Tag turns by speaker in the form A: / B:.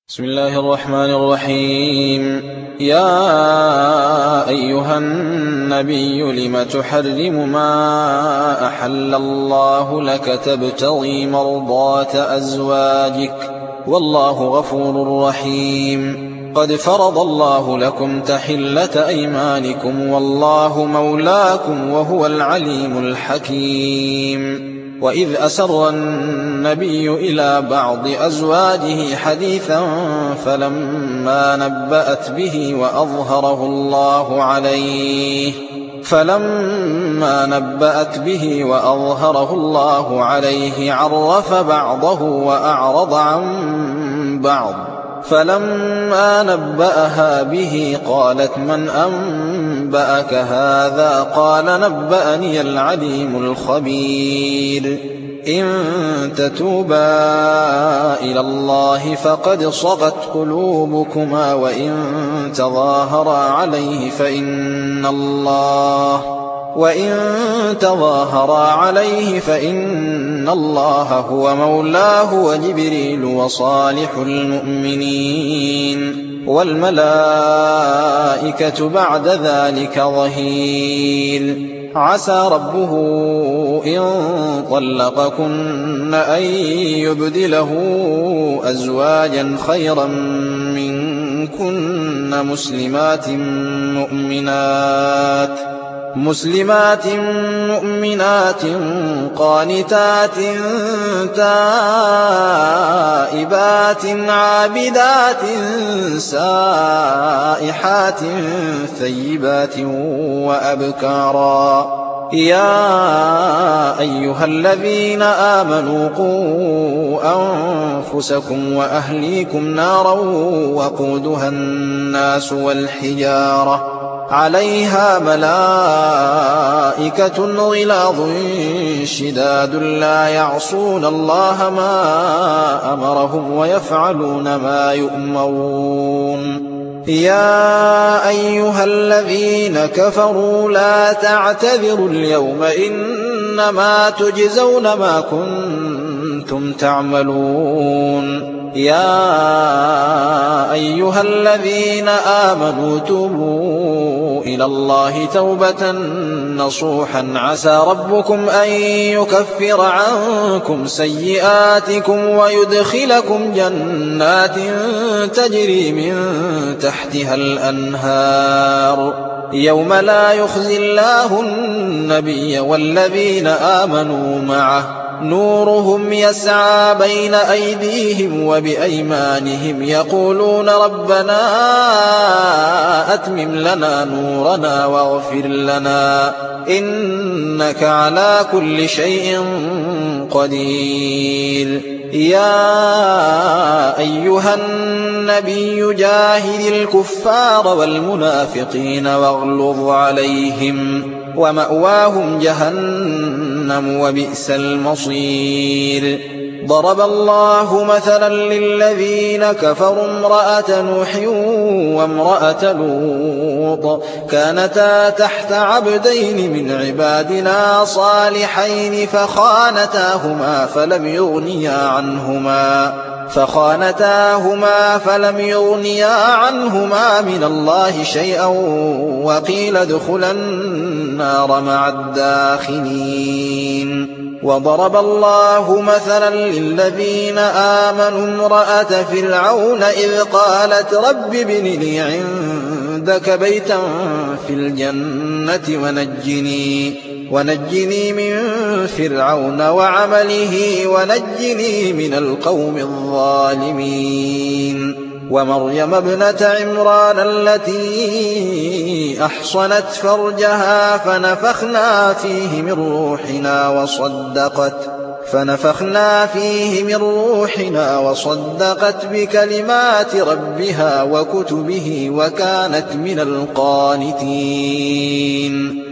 A: بسم الله الرحمن الرحيم. يا أيها النبي لم تحرم ما أحل الله لك تبتغي مرضات أزواجك والله غفور رحيم. قد فرض الله لكم تحلة أيمانكم والله مولاكم وهو العليم الحكيم. وإذ أسر النبي إلى بعض أزواجه حديثا فلما نبأت به وأظهره الله عليه عرف بعضه وأعرض عن بعض. فلما نبأها به قالت من أنبأك هذا؟ قال نبأني العليم الخبير. إن تتوبا إلى الله فقد صغت قلوبكما وإن تظاهرا عليه فإن الله هو مولاه وجبريل وصالح المؤمنين والملائكة بعد ذلك ظهير. عسى ربه إن طلقكن أن يبدله أزواجا خيرا منكن مسلمات مؤمنات قانتات تائبات عابدات سائحات ثيبات وأبكارا. يا أيها الذين آمنوا قوا أنفسكم وأهليكم نارا وقودها الناس والحجارة عليها ملائكة غلاظ شداد لا يعصون الله ما أمرهم ويفعلون ما يؤمرون. يا أيها الذين كفروا لا تعتذروا اليوم إنما تجزون ما كنتم تعملون. يا أيها الذين آمنوا توبوا إلى الله توبة نصوحا عسى ربكم أن يكفر عنكم سيئاتكم ويدخلكم جنات تجري من تحتها الأنهار يوم لا يخزي الله النبي والذين آمنوا معه نورهم يسعى بين أيديهم وبأيمانهم يقولون ربنا أتمم لنا نورنا واغفر لنا إنك على كل شيء قدير. يا أيها النبي جاهد الكفار والمنافقين واغلظ عليهم ومأواهم جهنم وبئس المصير. ضرب الله مثلا للذين كفروا امرأة نوح وامرأة لوط كانتا تحت عبدين من عبادنا صالحين فخانتاهما فلم يغنيا عنهما من الله شيئا وقيل ادخلا النار مع الداخلين. وضرب الله مثلا للذين آمنوا امرأة فرعون إذ قالت رب ابن لي عندك بيتا في الجنة ونجني من فرعون وعمله ونجني من القوم الظالمين. ومريم ابنة عمران التي أحصنت فرجها فنفخنا فيه من روحنا وصدقت بكلمات ربها وكتبه وكانت من القانتين.